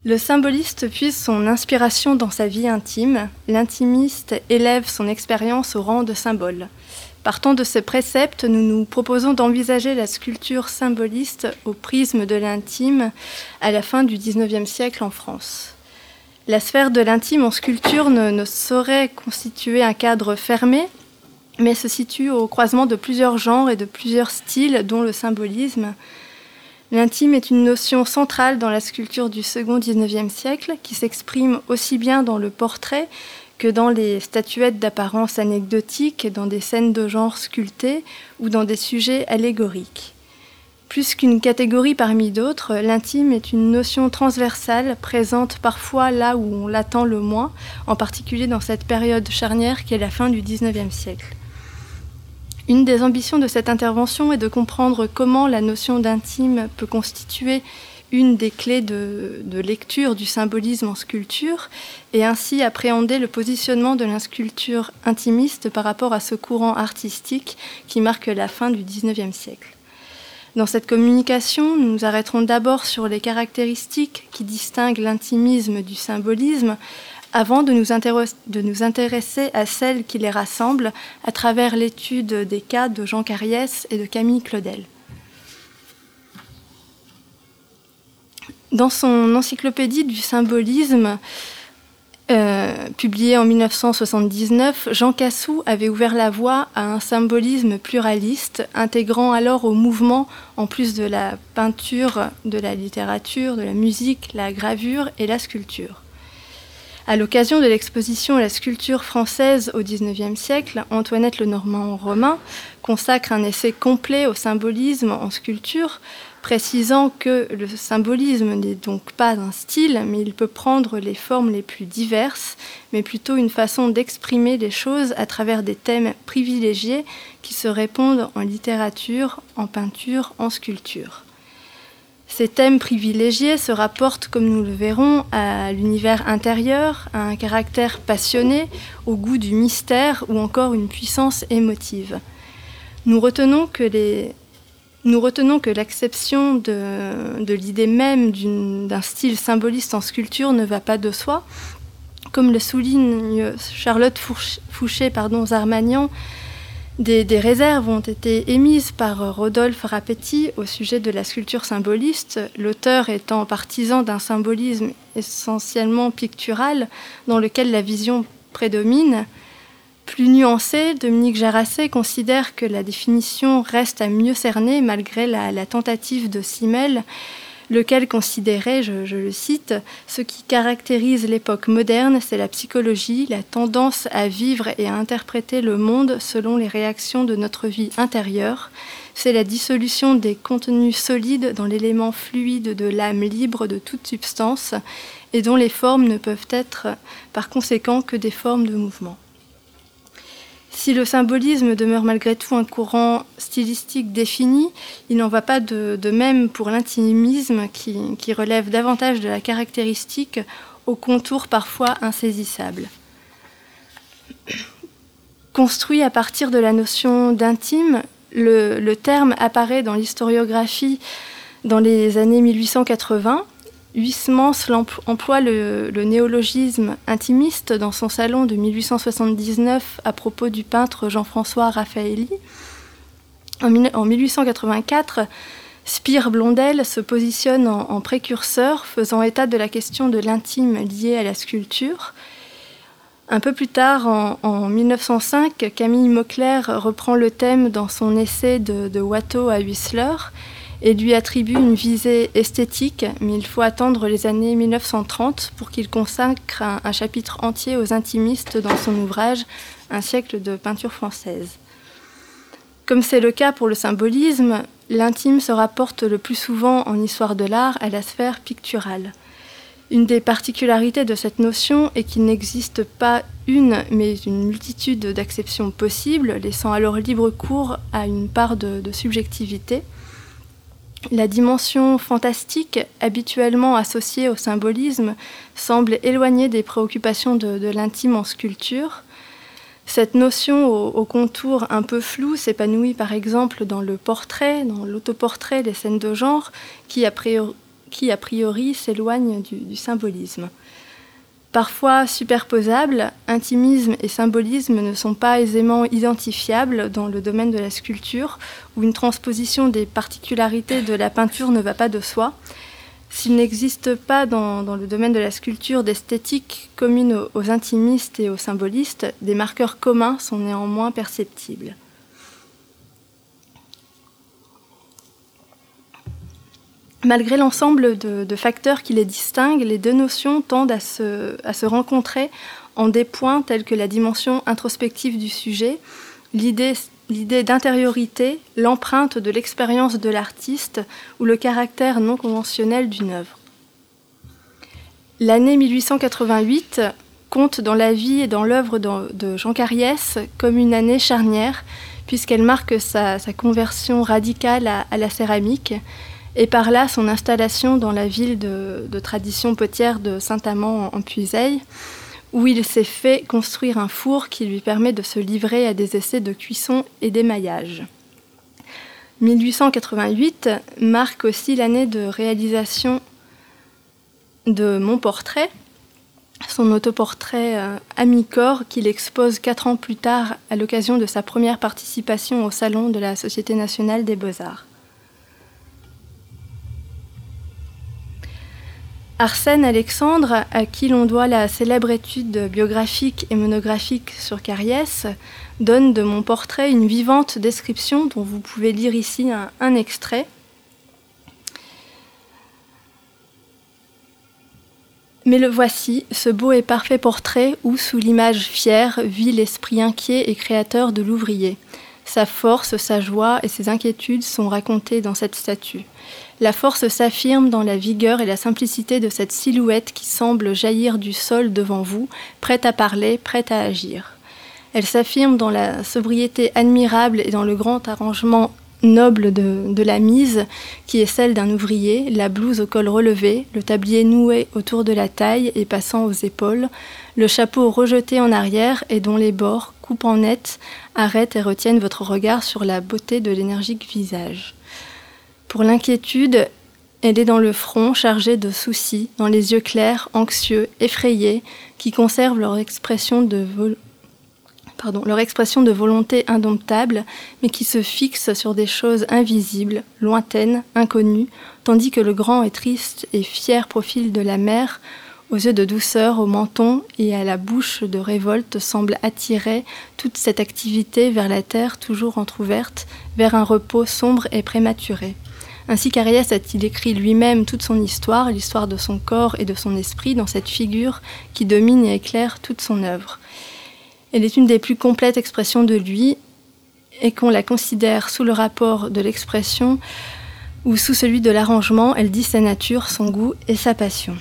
Le symboliste puise son inspiration dans sa vie intime. L'intimiste élève son expérience au rang de symbole. Partant de ces préceptes, nous nous proposons d'envisager la sculpture symboliste au prisme de l'intime à la fin du XIXe siècle en France. La sphère de l'intime en sculpture ne saurait constituer un cadre fermé, mais se situe au croisement de plusieurs genres et de plusieurs styles, dont le symbolisme. L'intime est une notion centrale dans la sculpture du second XIXe siècle, qui s'exprime aussi bien dans le portrait que dans les statuettes d'apparence anecdotique, dans des scènes de genre sculptées ou dans des sujets allégoriques. Plus qu'une catégorie parmi d'autres, l'intime est une notion transversale, présente parfois là où on l'attend le moins, en particulier dans cette période charnière qui est la fin du XIXe siècle. Une des ambitions de cette intervention est de comprendre comment la notion d'intime peut constituer une des clés de lecture du symbolisme en sculpture et ainsi appréhender le positionnement de la sculpture intimiste par rapport à ce courant artistique qui marque la fin du XIXe siècle. Dans cette communication, nous nous arrêterons d'abord sur les caractéristiques qui distinguent l'intimisme du symbolisme avant de nous intéresser à celles qui les rassemblent à travers l'étude des cas de Jean Cariès et de Camille Claudel. Dans son encyclopédie du symbolisme, publiée en 1979, Jean Cassou avait ouvert la voie à un symbolisme pluraliste, intégrant alors au mouvement, en plus de la peinture, de la littérature, de la musique, la gravure et la sculpture. À l'occasion de l'exposition La sculpture française au XIXe siècle, Antoinette Lenormand-Romain consacre un essai complet au symbolisme en sculpture, précisant que le symbolisme n'est donc pas un style, mais il peut prendre les formes les plus diverses, mais plutôt une façon d'exprimer les choses à travers des thèmes privilégiés qui se répondent en littérature, en peinture, en sculpture. Ces thèmes privilégiés se rapportent, comme nous le verrons, à l'univers intérieur, à un caractère passionné, au goût du mystère ou encore une puissance émotive. Nous retenons que l'acception de l'idée même d'un style symboliste en sculpture ne va pas de soi. Comme le souligne Charlotte Fouché-Zarmagnan, des réserves ont été émises par Rodolphe Rapetti au sujet de la sculpture symboliste, l'auteur étant partisan d'un symbolisme essentiellement pictural dans lequel la vision prédomine. Plus nuancé, Dominique Jaracet considère que la définition reste à mieux cerner malgré la tentative de Simmel, lequel considérait, je le cite, « Ce qui caractérise l'époque moderne, c'est la psychologie, la tendance à vivre et à interpréter le monde selon les réactions de notre vie intérieure. C'est la dissolution des contenus solides dans l'élément fluide de l'âme libre de toute substance et dont les formes ne peuvent être par conséquent que des formes de mouvement. » Si le symbolisme demeure malgré tout un courant stylistique défini, il n'en va pas de même pour l'intimisme qui relève davantage de la caractéristique aux contours parfois insaisissables. Construit à partir de la notion d'intime, le terme apparaît dans l'historiographie dans les années 1880. Huysmans emploie le néologisme intimiste dans son salon de 1879 à propos du peintre Jean-François Raffaelli. En 1884, Spire Blondel se positionne en précurseur, faisant état de la question de l'intime liée à la sculpture. Un peu plus tard, en 1905, Camille Mauclerc reprend le thème dans son essai de Watteau à Whistler et lui attribue une visée esthétique, mais il faut attendre les années 1930 pour qu'il consacre un chapitre entier aux intimistes dans son ouvrage « Un siècle de peinture française ». Comme c'est le cas pour le symbolisme, l'intime se rapporte le plus souvent en histoire de l'art à la sphère picturale. Une des particularités de cette notion est qu'il n'existe pas une, mais une multitude d'acceptions possibles, laissant alors libre cours à une part de subjectivité. La dimension fantastique, habituellement associée au symbolisme, semble éloignée des préoccupations de l'intime en sculpture. Cette notion au contour un peu flou s'épanouit par exemple dans le portrait, dans l'autoportrait, les scènes de genre, qui qui, a priori, s'éloigne du symbolisme. Parfois superposables, intimisme et symbolisme ne sont pas aisément identifiables dans le domaine de la sculpture, où une transposition des particularités de la peinture ne va pas de soi. S'il n'existe pas dans le domaine de la sculpture d'esthétique commune aux intimistes et aux symbolistes, des marqueurs communs sont néanmoins perceptibles. Malgré l'ensemble de facteurs qui les distinguent, les deux notions tendent à se rencontrer en des points tels que la dimension introspective du sujet, l'idée d'intériorité, l'empreinte de l'expérience de l'artiste ou le caractère non conventionnel d'une œuvre. L'année 1888 compte dans la vie et dans l'œuvre de Jean Cariès comme une année charnière, puisqu'elle marque sa conversion radicale à la céramique, et par là son installation dans la ville de tradition potière de Saint-Amand en Puisaye, où il s'est fait construire un four qui lui permet de se livrer à des essais de cuisson et d'émaillage. 1888 marque aussi l'année de réalisation de Mon Portrait, son autoportrait à mi-corps qu'il expose 4 ans plus tard à l'occasion de sa première participation au Salon de la Société nationale des beaux-arts. Arsène Alexandre, à qui l'on doit la célèbre étude biographique et monographique sur Cariès, donne de Mon Portrait une vivante description dont vous pouvez lire ici un extrait. Mais le voici, ce beau et parfait portrait où, sous l'image fière, vit l'esprit inquiet et créateur de l'ouvrier. Sa force, sa joie et ses inquiétudes sont racontées dans cette statue. La force s'affirme dans la vigueur et la simplicité de cette silhouette qui semble jaillir du sol devant vous, prête à parler, prête à agir. Elle s'affirme dans la sobriété admirable et dans le grand arrangement noble de la mise, qui est celle d'un ouvrier, la blouse au col relevé, le tablier noué autour de la taille et passant aux épaules, le chapeau rejeté en arrière et dont les bords, coupant net, arrêtent et retiennent votre regard sur la beauté de l'énergique visage. Pour l'inquiétude, elle est dans le front chargé de soucis, dans les yeux clairs, anxieux, effrayés, qui conservent leur expression de volonté indomptable, mais qui se fixent sur des choses invisibles, lointaines, inconnues, tandis que le grand et triste et fier profil de la mer, aux yeux de douceur, au menton et à la bouche de révolte, semble attirer toute cette activité vers la terre toujours entr'ouverte, vers un repos sombre et prématuré. Ainsi Cariès a-t-il écrit lui-même toute son histoire, l'histoire de son corps et de son esprit, dans cette figure qui domine et éclaire toute son œuvre. Elle est une des plus complètes expressions de lui, et qu'on la considère sous le rapport de l'expression ou sous celui de l'arrangement, elle dit sa nature, son goût et sa passion.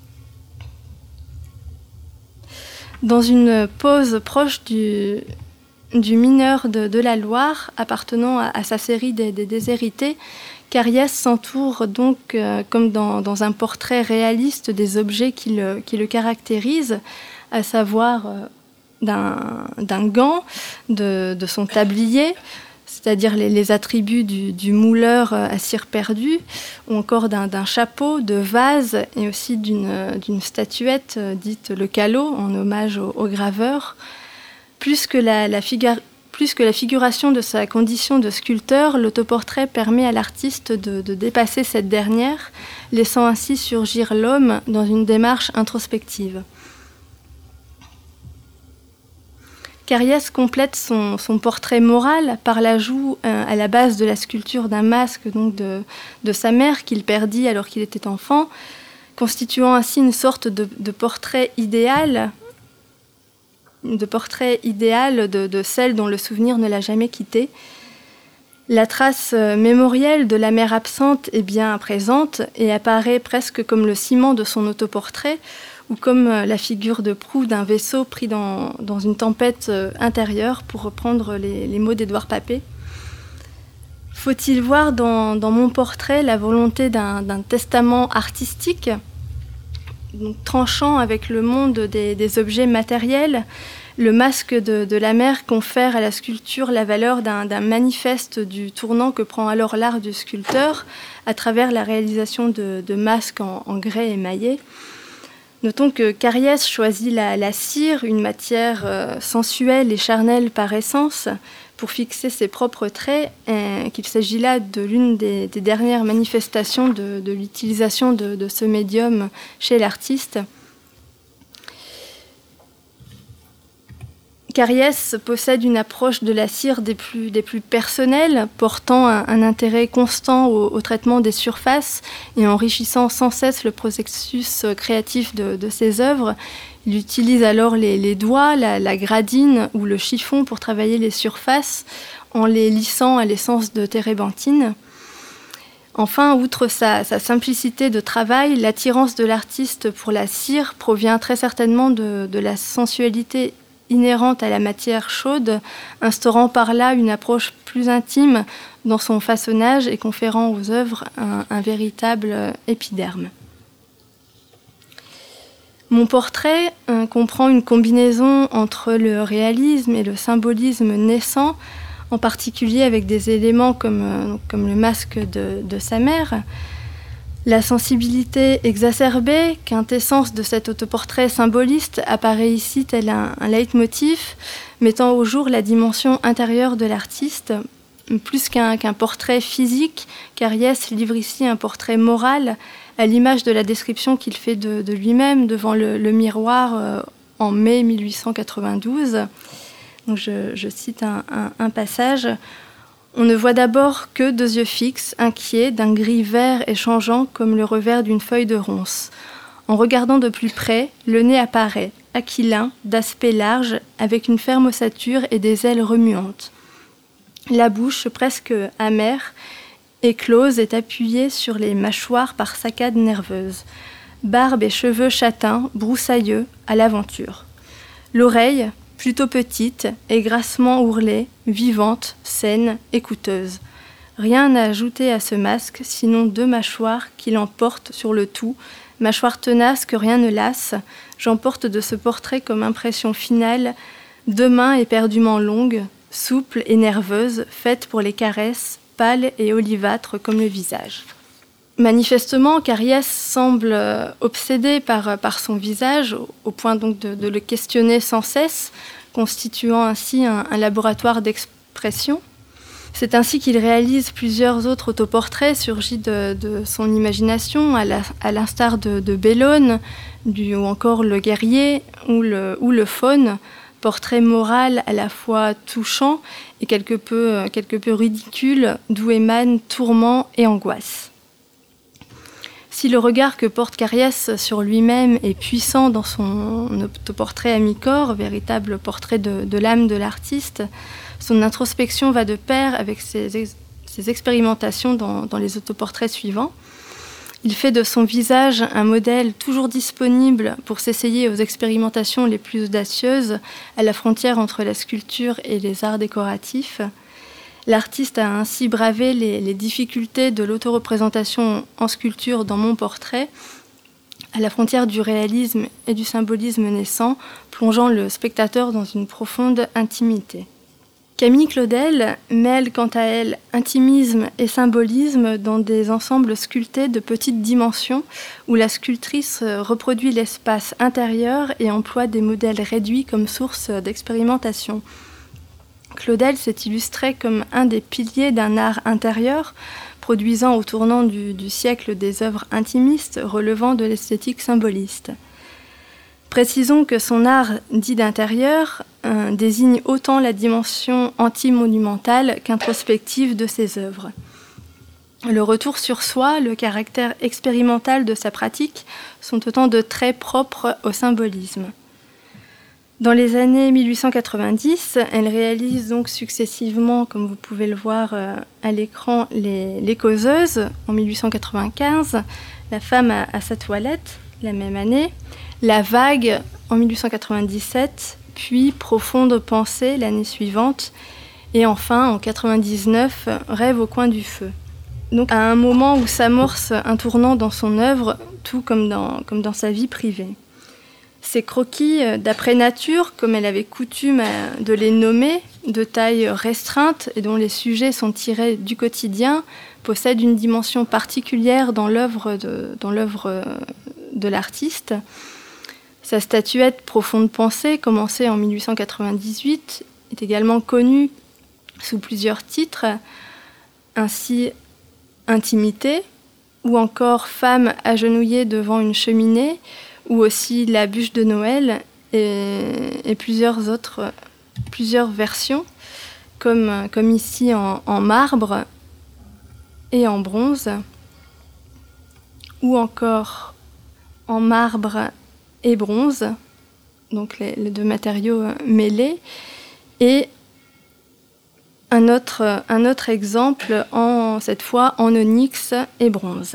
Dans une pose proche du mineur de la Loire, appartenant à sa série des déshérités, Cariès s'entoure donc, comme dans un portrait réaliste, des objets qui le caractérisent, à savoir d'un gant, de son tablier, c'est-à-dire les attributs du mouleur à cire perdue, ou encore d'un chapeau, de vase, et aussi d'une statuette dite le calot, en hommage au graveur. Plus que la figuration de sa condition de sculpteur, l'autoportrait permet à l'artiste de dépasser cette dernière, laissant ainsi surgir l'homme dans une démarche introspective. Cariès complète son portrait moral par l'ajout à la base de la sculpture d'un masque donc de sa mère qu'il perdit alors qu'il était enfant, constituant ainsi une sorte de portrait idéal de celle dont le souvenir ne l'a jamais quitté. La trace mémorielle de la mère absente est bien présente et apparaît presque comme le ciment de son autoportrait, ou comme la figure de proue d'un vaisseau pris dans une tempête intérieure, pour reprendre les mots d'Édouard Papet. Faut-il voir dans Mon Portrait la volonté d'un testament artistique, donc tranchant avec le monde des objets matériels, Le masque de la mer confère à la sculpture la valeur d'un manifeste du tournant que prend alors l'art du sculpteur à travers la réalisation de masques en grès émaillé. Notons que Cariès choisit la cire, une matière sensuelle et charnelle par essence, pour fixer ses propres traits, et qu'il s'agit là de l'une des dernières manifestations de l'utilisation de ce médium chez l'artiste. Cariès possède une approche de la cire des plus personnelles, portant un intérêt constant au traitement des surfaces et enrichissant sans cesse le processus créatif de ses œuvres. Il utilise alors les doigts, la gradine ou le chiffon pour travailler les surfaces en les lissant à l'essence de térébenthine. Enfin, outre sa simplicité de travail, l'attirance de l'artiste pour la cire provient très certainement de la sensualité inhérente à la matière chaude, instaurant par là une approche plus intime dans son façonnage et conférant aux œuvres un véritable épiderme. Mon portrait comprend une combinaison entre le réalisme et le symbolisme naissant, en particulier avec des éléments comme le masque de sa mère. La sensibilité exacerbée, quintessence de cet autoportrait symboliste, apparaît ici tel un leitmotiv, mettant au jour la dimension intérieure de l'artiste. Plus qu'un portrait physique, Cariès livre ici un portrait moral, à l'image de la description qu'il fait de lui-même devant le miroir en mai 1892. Donc je cite un passage. On ne voit d'abord que 2 yeux fixes, inquiets, d'un gris vert et changeant comme le revers d'une feuille de ronce. En regardant de plus près, le nez apparaît, aquilin, d'aspect large, avec une ferme ossature et des ailes remuantes. La bouche, presque amère, éclose, est appuyée sur les mâchoires par saccades nerveuses. Barbe et cheveux châtains, broussailleux, à l'aventure. L'oreille, plutôt petite, et grassement ourlée, vivante, saine, écouteuse. Rien à ajouter à ce masque, sinon 2 mâchoires qui l'emportent sur le tout, mâchoires tenaces que rien ne lasse. J'emporte de ce portrait comme impression finale 2 mains éperdument longues, souples et nerveuses, faites pour les caresses, pâles et olivâtres comme le visage. Manifestement, Cariès semble obsédé par son visage, au point donc de le questionner sans cesse, constituant ainsi un laboratoire d'expression. C'est ainsi qu'il réalise plusieurs autres autoportraits surgis de son imagination, à l'instar de Bellone, ou encore Le Guerrier, ou le Faune, portrait moral à la fois touchant et quelque peu ridicule, d'où émanent tourment et angoisse. Si le regard que porte Cariès sur lui-même est puissant dans son autoportrait à mi-corps, véritable portrait de l'âme de l'artiste, son introspection va de pair avec ses expérimentations dans les autoportraits suivants. Il fait de son visage un modèle toujours disponible pour s'essayer aux expérimentations les plus audacieuses à la frontière entre la sculpture et les arts décoratifs. L'artiste a ainsi bravé les difficultés de l'autoreprésentation en sculpture dans mon portrait, à la frontière du réalisme et du symbolisme naissant, plongeant le spectateur dans une profonde intimité. Camille Claudel mêle quant à elle intimisme et symbolisme dans des ensembles sculptés de petites dimensions où la sculptrice reproduit l'espace intérieur et emploie des modèles réduits comme source d'expérimentation. Claudel s'est illustré comme un des piliers d'un art intérieur, produisant au tournant du siècle des œuvres intimistes relevant de l'esthétique symboliste. Précisons que son art dit d'intérieur désigne autant la dimension anti-monumentale qu'introspective de ses œuvres. Le retour sur soi, le caractère expérimental de sa pratique sont autant de traits propres au symbolisme. Dans les années 1890, elle réalise donc successivement, comme vous pouvez le voir à l'écran, les causeuses en 1895, La femme à sa toilette la même année, La vague en 1897, puis Profonde pensée l'année suivante, et enfin en 1999, Rêve au coin du feu. Donc à un moment où s'amorce un tournant dans son œuvre, tout comme dans sa vie privée. Ces croquis, d'après nature, comme elle avait coutume de les nommer, de taille restreinte et dont les sujets sont tirés du quotidien, possèdent une dimension particulière dans l'œuvre de l'artiste. Sa statuette Profonde pensée, commencée en 1898, est également connue sous plusieurs titres, ainsi Intimité, ou encore Femme agenouillée devant une cheminée, ou aussi La bûche de Noël, et plusieurs versions, comme ici en marbre et en bronze, ou encore en marbre et bronze, donc les deux matériaux mêlés, et un autre exemple, cette fois en onyx et bronze.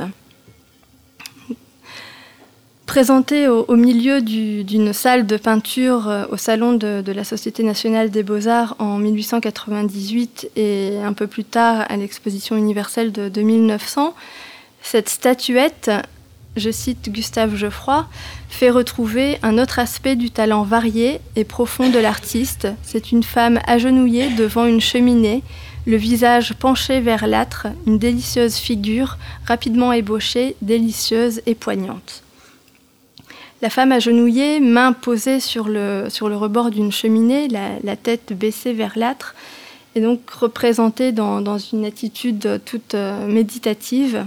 Présenté au milieu d'une salle de peinture au salon de la Société nationale des beaux-arts en 1898 et un peu plus tard à l'exposition universelle de 1900, cette statuette, je cite Gustave Geoffroy, fait retrouver un autre aspect du talent varié et profond de l'artiste. C'est une femme agenouillée devant une cheminée, le visage penché vers l'âtre, une délicieuse figure, rapidement ébauchée, délicieuse et poignante. La femme agenouillée, main posée sur le rebord d'une cheminée, la tête baissée vers l'âtre, est donc représentée dans une attitude toute méditative.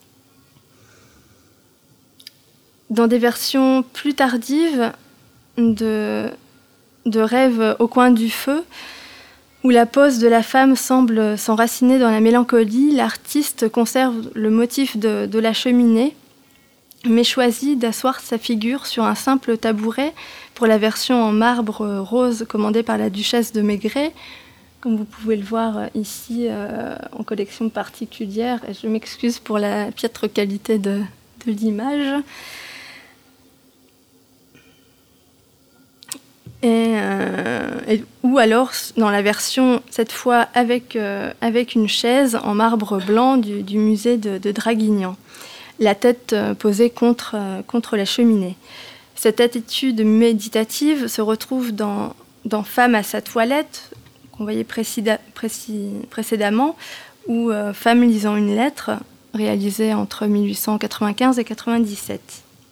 Dans des versions plus tardives de Rêve au coin du feu, où la pose de la femme semble s'enraciner dans la mélancolie, l'artiste conserve le motif de la cheminée, mais choisit d'asseoir sa figure sur un simple tabouret pour la version en marbre rose commandée par la duchesse de Maigret, comme vous pouvez le voir ici en collection particulière. Et je m'excuse pour la piètre qualité de l'image. Ou alors dans la version, cette fois avec une chaise en marbre blanc du musée de Draguignan, la tête posée contre la cheminée. Cette attitude méditative se retrouve dans Femme à sa toilette, qu'on voyait précédemment, ou Femme lisant une lettre, réalisée entre 1895 et 1897.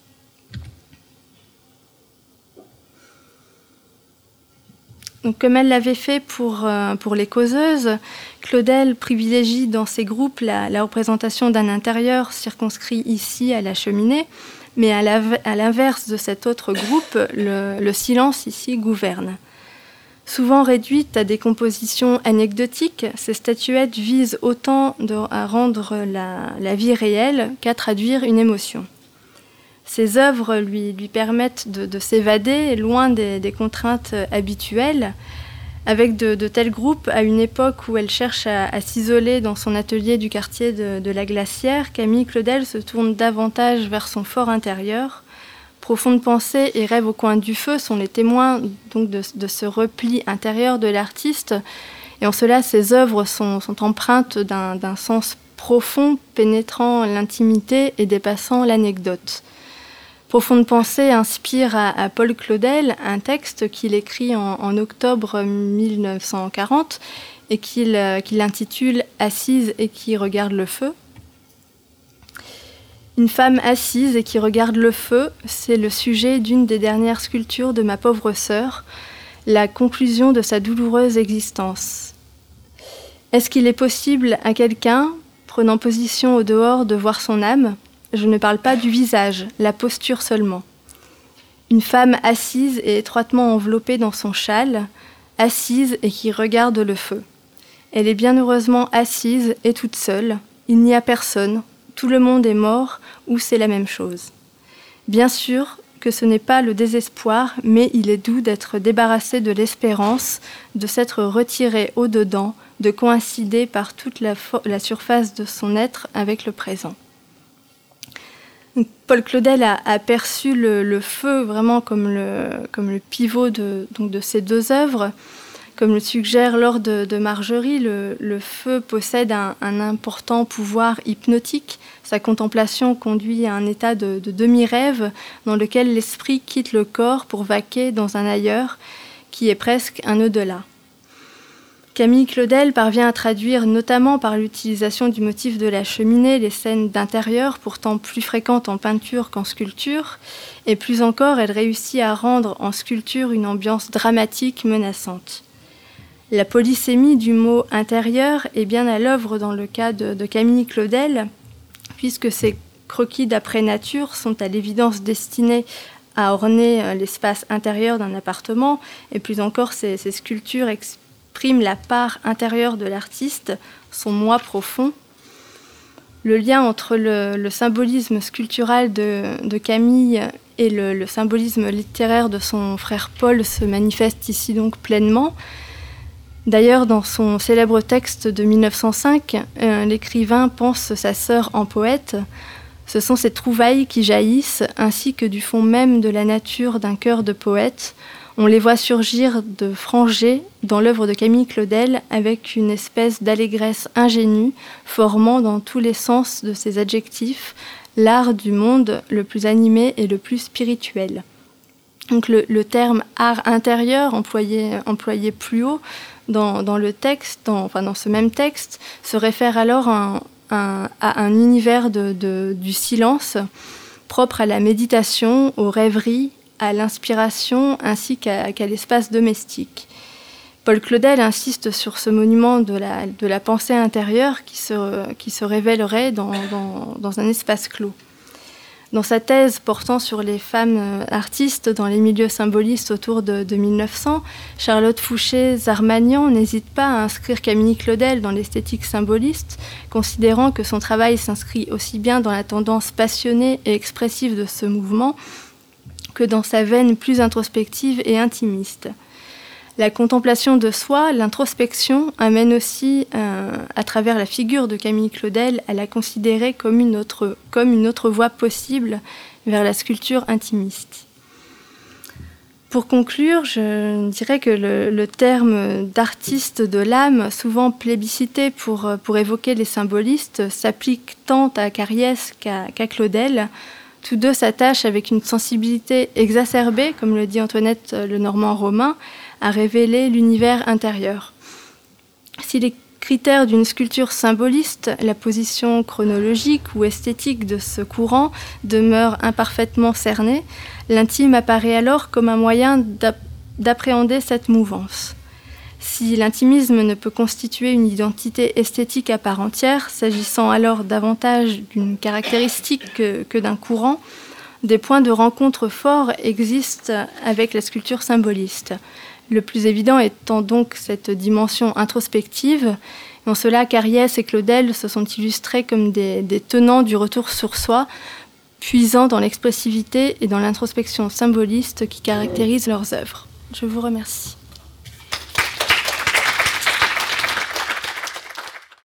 Donc, comme elle l'avait fait pour les causeuses, Claudel privilégie dans ses groupes la représentation d'un intérieur circonscrit ici à la cheminée, mais à l'inverse de cet autre groupe, le silence ici gouverne. Souvent réduites à des compositions anecdotiques, ces statuettes visent autant à rendre la vie réelle qu'à traduire une émotion. Ces œuvres lui permettent de s'évader loin des contraintes habituelles, avec de tels groupes à une époque où elle cherche à s'isoler dans son atelier du quartier de la Glacière. Camille Claudel se tourne davantage vers son fort intérieur. Profonde pensée et Rêve au coin du feu sont les témoins donc de ce repli intérieur de l'artiste. Et en cela, ces œuvres sont empreintes d'un sens profond, pénétrant l'intimité et dépassant l'anecdote. Profonde pensée inspire à Paul Claudel un texte qu'il écrit en octobre 1940 et qu'il intitule « Assise et qui regarde le feu ». Une femme assise et qui regarde le feu, c'est le sujet d'une des dernières sculptures de ma pauvre sœur, la conclusion de sa douloureuse existence. Est-ce qu'il est possible à quelqu'un, prenant position au dehors, de voir son âme ? Je ne parle pas du visage, la posture seulement. Une femme assise et étroitement enveloppée dans son châle, assise et qui regarde le feu. Elle est bien heureusement assise et toute seule. Il n'y a personne, tout le monde est mort ou c'est la même chose. Bien sûr que ce n'est pas le désespoir, mais il est doux d'être débarrassé de l'espérance, de s'être retiré au-dedans, de coïncider par toute la surface de son être avec le présent. Paul Claudel a perçu le feu vraiment comme le pivot de ces deux œuvres, Comme le suggère Laure de Margerie, le feu possède un important pouvoir hypnotique. Sa contemplation conduit à un état de demi-rêve dans lequel l'esprit quitte le corps pour vaquer dans un ailleurs qui est presque un au-delà. Camille Claudel parvient à traduire, notamment par l'utilisation du motif de la cheminée, les scènes d'intérieur, pourtant plus fréquentes en peinture qu'en sculpture, et plus encore, elle réussit à rendre en sculpture une ambiance dramatique menaçante. La polysémie du mot « intérieur » est bien à l'œuvre dans le cas de Camille Claudel, puisque ses croquis d'après nature sont à l'évidence destinés à orner l'espace intérieur d'un appartement, et plus encore, ces sculptures exprime la part intérieure de l'artiste, son moi profond. Le lien entre le symbolisme sculptural de Camille et le symbolisme littéraire de son frère Paul se manifeste ici donc pleinement. D'ailleurs, dans son célèbre texte de 1905, l'écrivain pense sa sœur en poète. Ce sont ces trouvailles qui jaillissent, ainsi que du fond même de la nature d'un cœur de poète. On les voit surgir de francs jets dans l'œuvre de Camille Claudel avec une espèce d'allégresse ingénue, formant dans tous les sens de ses adjectifs l'art du monde le plus animé et le plus spirituel. Donc le terme art intérieur employé plus haut dans le texte, dans ce même texte, se réfère alors à un univers du silence propre à la méditation, aux rêveries, à l'inspiration ainsi qu'à l'espace domestique. Paul Claudel insiste sur ce monument de la pensée intérieure qui se révélerait dans un espace clos. Dans sa thèse portant sur les femmes artistes dans les milieux symbolistes autour de 1900, Charlotte Fouché-Zarmanian n'hésite pas à inscrire Camille Claudel dans l'esthétique symboliste, considérant que son travail s'inscrit aussi bien dans la tendance passionnée et expressive de ce mouvement que dans sa veine plus introspective et intimiste. La contemplation de soi, l'introspection, amène aussi, à travers la figure de Camille Claudel, à la considérer comme une autre voie possible vers la sculpture intimiste. Pour conclure, je dirais que le terme d'artiste de l'âme, souvent plébiscité pour évoquer les symbolistes, s'applique tant à Cariès qu'à Claudel. Tous deux s'attachent avec une sensibilité exacerbée, comme le dit Antoinette Lenormand-Romain, à révéler l'univers intérieur. Si les critères d'une sculpture symboliste, la position chronologique ou esthétique de ce courant demeurent imparfaitement cernés, l'intime apparaît alors comme un moyen d'appréhender cette mouvance. Si l'intimisme ne peut constituer une identité esthétique à part entière, s'agissant alors davantage d'une caractéristique que d'un courant, des points de rencontre forts existent avec la sculpture symboliste. Le plus évident étant donc cette dimension introspective. En cela, Cariès et Claudel se sont illustrés comme des tenants du retour sur soi, puisant dans l'expressivité et dans l'introspection symboliste qui caractérisent leurs œuvres. Je vous remercie.